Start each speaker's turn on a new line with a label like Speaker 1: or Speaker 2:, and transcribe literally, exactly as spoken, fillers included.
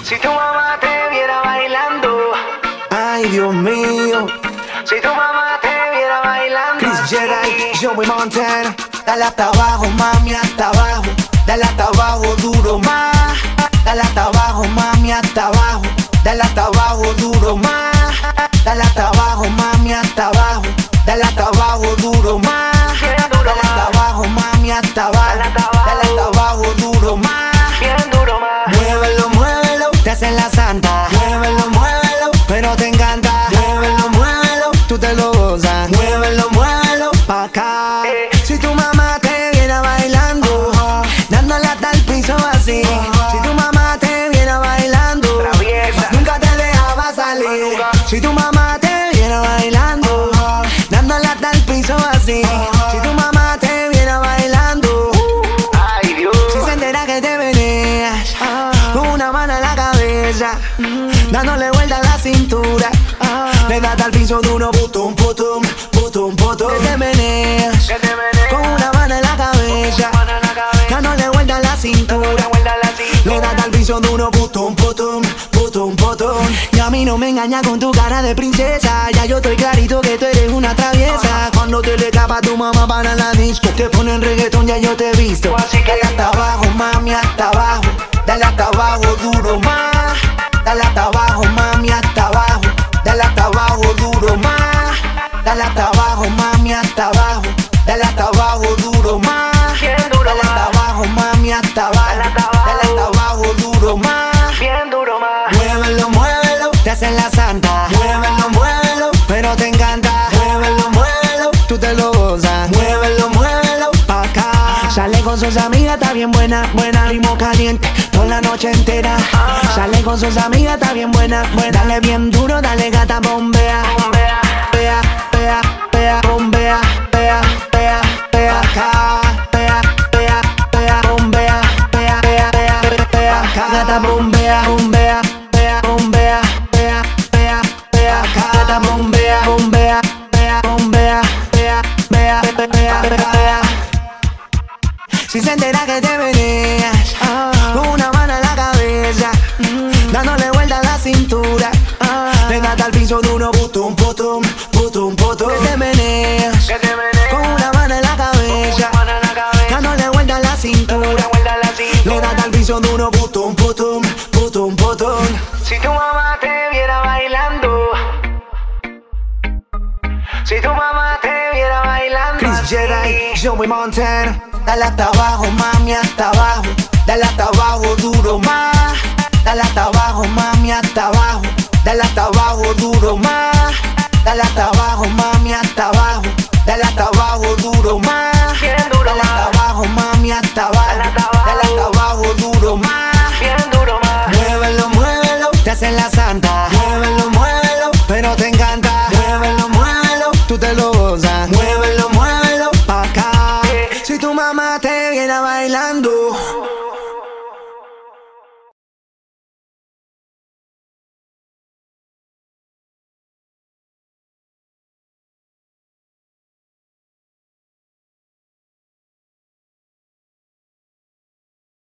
Speaker 1: Si tu mamá te viera bailando.
Speaker 2: Ay, Dios mío.
Speaker 1: Si tu mamá te viera bailando.
Speaker 2: Chris
Speaker 1: así.
Speaker 2: Jedi, Joey Montana. Dale hasta abajo, mami, hasta abajo. Dale hasta abajo, duro más. Dale hasta abajo, mami, hasta abajo. Dale hasta abajo, duro más. Dale hasta abajo, mami, hasta abajo. Dale hasta abajo, duro más.
Speaker 1: Bien duro
Speaker 2: Dale hasta
Speaker 1: más.
Speaker 2: abajo, mami, hasta abajo.
Speaker 1: Dale hasta abajo.
Speaker 2: Dale hasta abajo, duro más.
Speaker 1: Bien duro más.
Speaker 2: Muévelo, muévelo, te hacen la santa. Muévelo, muévelo, pero te encanta. Muévelo, muévelo, tú te lo gozas. Muévelo, muévelo, pa' acá.
Speaker 1: Eh.
Speaker 2: Si tu mamá te viera bailando, dándole hasta el piso así. Si tu mamá te viera bailando,
Speaker 1: Traviesa.
Speaker 2: nunca te dejaba salir.
Speaker 1: Nunca.
Speaker 2: Si tu mamá te viera bailando, dándole hasta el piso así. Si tu mamá te viera bailando,
Speaker 1: Ay, Dios.
Speaker 2: si se entera que te venías con una mano en la cabeza, dándole vuelta a la cintura, le das al piso duro, putum, putum, putum, putum. Que te meneas
Speaker 1: Que te meneas.
Speaker 2: con una mano en la cabeza,
Speaker 1: Mano en la cabeza.
Speaker 2: dándole vuelta a la cintura,
Speaker 1: Vuelta a la cintura.
Speaker 2: le das al piso duro, putum, putum, putum, putum. Y a mí no me engañas con tu cara de princesa, ya yo estoy clarito que tú eres una traviesa. Cuando te le escapa tu mamá para la disco, te ponen reggaetón, ya yo te he visto.
Speaker 1: Así que
Speaker 2: Dale hasta abajo, mami, hasta abajo. Dale hasta abajo, duro más. Dale hasta abajo, mami, hasta abajo. Dale hasta abajo, duro más. Dale hasta abajo, mami, hasta abajo. Dale hasta abajo, duro más.
Speaker 1: Bien duro
Speaker 2: Dale hasta
Speaker 1: más.
Speaker 2: abajo, mami, hasta abajo.
Speaker 1: Dale hasta abajo.
Speaker 2: Dale hasta abajo, duro más.
Speaker 1: Bien duro más.
Speaker 2: Muévelo, muévelo, te hacen la santa. Muévelo, muévelo, pero te encanta. Muévelo, muévelo, tú te lo gozas. Muévelo, muévelo, pa' acá. Sale con sus amigas, está bien buena, buena. Ritmo caliente, toda la noche entera. Sale con sus amigas, está bien buena, buena. Dale bien duro, dale gata, bombea.
Speaker 1: Bombea.
Speaker 2: Pea, pea, pea, bombea, pea, pea, pea, acá. Pea, pea, pea, bombea, pea, pea, pea, pea, acá. Gata, bombea, bombea, pea, bombea, pea, pea, pea, acá. Gata, bombea, bombea, pea, bombea, pea, pea, pea, pea, pea, pea. Si se entera que te venías con una mano en la cabeza, dándole vuelta a la cintura, le das al piso duro, putum, putum, putum, putum. Que te meneas
Speaker 1: Que te meneas.
Speaker 2: con una mano en la cabeza,
Speaker 1: Mano en la cabeza.
Speaker 2: dándole vuelta a la cintura,
Speaker 1: Vuelta a la cintura.
Speaker 2: le das al piso duro, putum, putum, putum, putum.
Speaker 1: Si tu mamá te viera bailando. Si tu mamá te viera bailando.
Speaker 2: Chris
Speaker 1: así.
Speaker 2: Jedi, Joey Montana. Dale hasta abajo, mami, hasta abajo. Dale hasta abajo, duro más. Dale hasta abajo, mami, hasta abajo. Dale hasta abajo, duro más. Dale hasta abajo, mami, hasta abajo. Dale hasta abajo, duro más.
Speaker 1: Bien duro
Speaker 2: Dale hasta
Speaker 1: más.
Speaker 2: abajo, mami, hasta abajo.
Speaker 1: Dale hasta abajo.
Speaker 2: Dale hasta abajo, duro más.
Speaker 1: Bien duro más.
Speaker 2: Muévelo, muévelo, te hacen la santa. Muévelo, muévelo, pero te encanta. Muévelo, muévelo, tú te lo gozas. Muévelo, muévelo, pa' acá. Si tu mamá te viera bailando,